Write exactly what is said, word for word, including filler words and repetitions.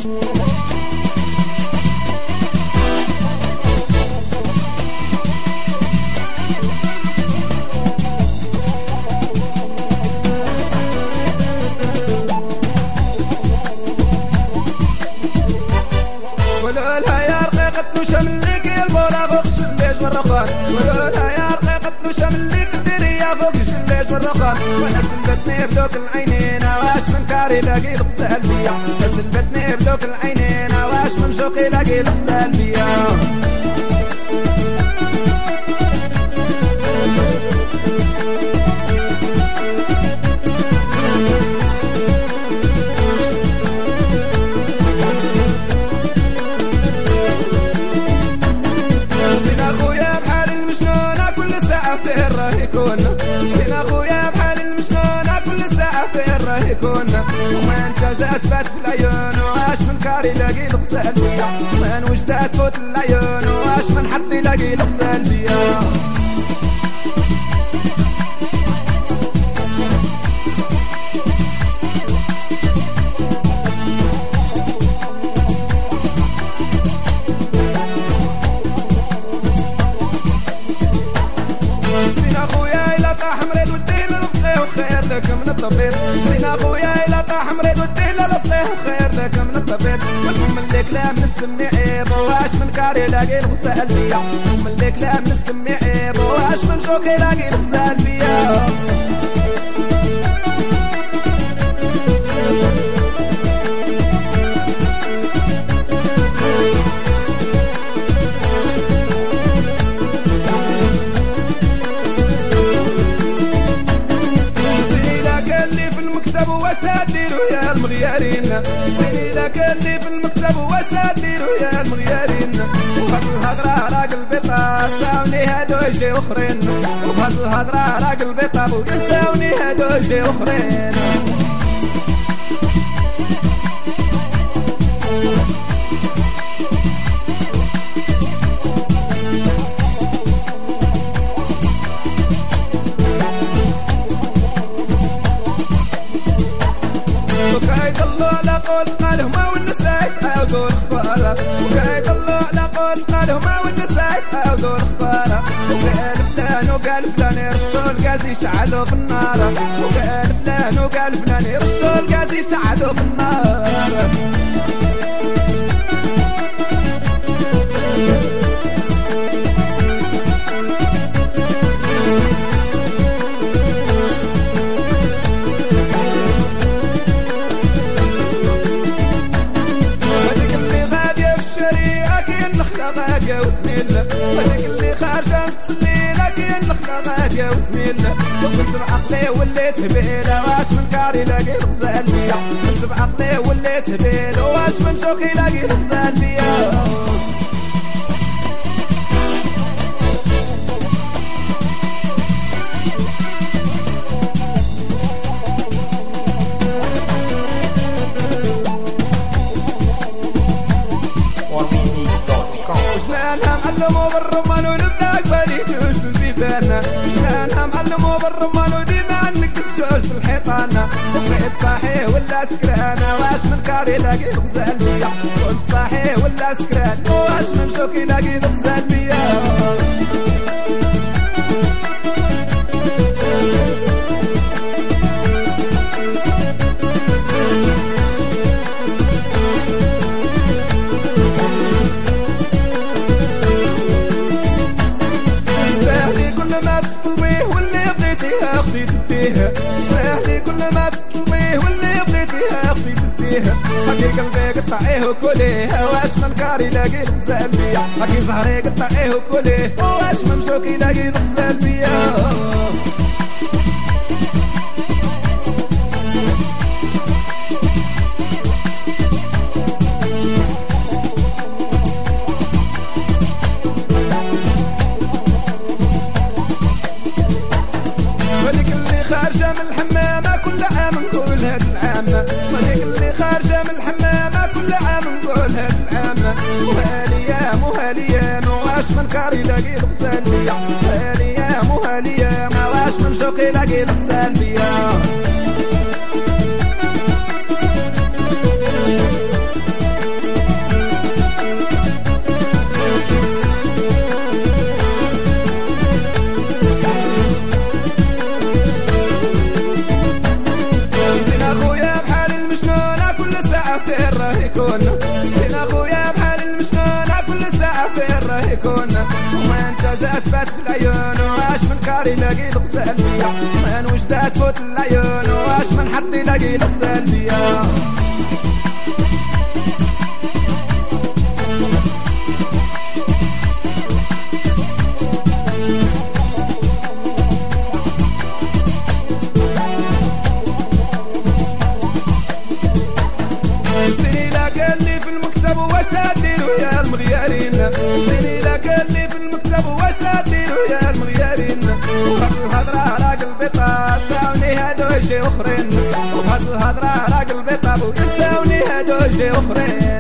شملك البولا فوق الشليج والرخام ولولا يا رقيقة لو شملك الدنيا فوق الشليج والرخام وانا سلبتني بدوك العينين واش من كاري لاقي الغسال بيا سلبتني بدوك العينين واش من شوقي لاقي الغسال بيا سين اخويا بحال المجنونة كل ساعة فين راه يكون وما انت زاد فات في العيون واش من كاري لاقي الغسال بيا وين وجدات فوت العيون واش من حد يلاقي الغسال بيا من الطبيب سين اخويا الا طاح مريض وديه للفقيه وخير لك من الطبيب والفم اللي كلام نسمي عيب واش من كاري لاقي الغسال بيا والفم اللي كلام نسمي عيب واش من جوك يلاقي الغسال بيا واش تديرو يا المغيارين سيني لك اللي في المكتب واش تديرو يا المغيارين وهاد الهضره راه قلبي طاب ساوني هادو يجي اخرين وهاد الهضره راه قلبي طاب ويساوني هادو يجي اخرين قالوا ما والنساء يتعاودوا الخبارة وقايد الله على قول قالوا ما والنساء يتعاودوا الخبارة وقال فلان وقال فلان يرشوا الغاز يشعلوا في النار وقال فلان وقال فلان يرشوا الغاز يشعلوا في النار غاقة وسميلة هذيك اللي خارجة السليلة كاين الخلا غاقة وسميلة وكنت بعقلي وليت هبيلة واش من كاري لاقي الغزال بيا كنت بعقلي وليت هبيلة واش من شوقي لاقي الغزال بيا جنانها معلمو بالرمان ونبدا قبالي شوش في البيبان جنانها معلمو بالرمان وديما نكس جوج في الحيطان بقيت صاحي ولا سكران واش من كاري لاقي الغزال بيا كنت صاحي ولا سكران واش من شوكي لاقي الغزال بيا اختي تديها ساهلي كل ما تطلبيه واللي بغيتيها اختي تديها هاكي قلبي قطعيه وكليه واش من كاري لاقي الغزال بيا هاكي زهري قطعيه وكليه واش من شوكي لاقي الغزال بيا خارجة من الحمامة كل عام نقول هاد العام وليك اللي خارجة من الحمامة كل عام نقول هاد العام وهاليا وهاليا واش من كاري لاقي الغزال بيا وهاليا وهاليا واش من شوقي لاقي الغزال بيا ساعة فين راه يكون سينا خويا بحال المشنونة كل ساعة فين راه يكون وما انت زاد فات في العيون واش من كاري لاقي الغزال بيا من وجدات فوت العيون واش من حد يلاقي الغزال بيا واش تديروا يا المغيارين سيني لا قال لي في المكتب واش تديروا يا المغيارين وهاد الهضره راه قلبي طاب داوني هادو شي اخرين وهاد الهضره راه قلبي طاب ونساوني هادو شي اخرين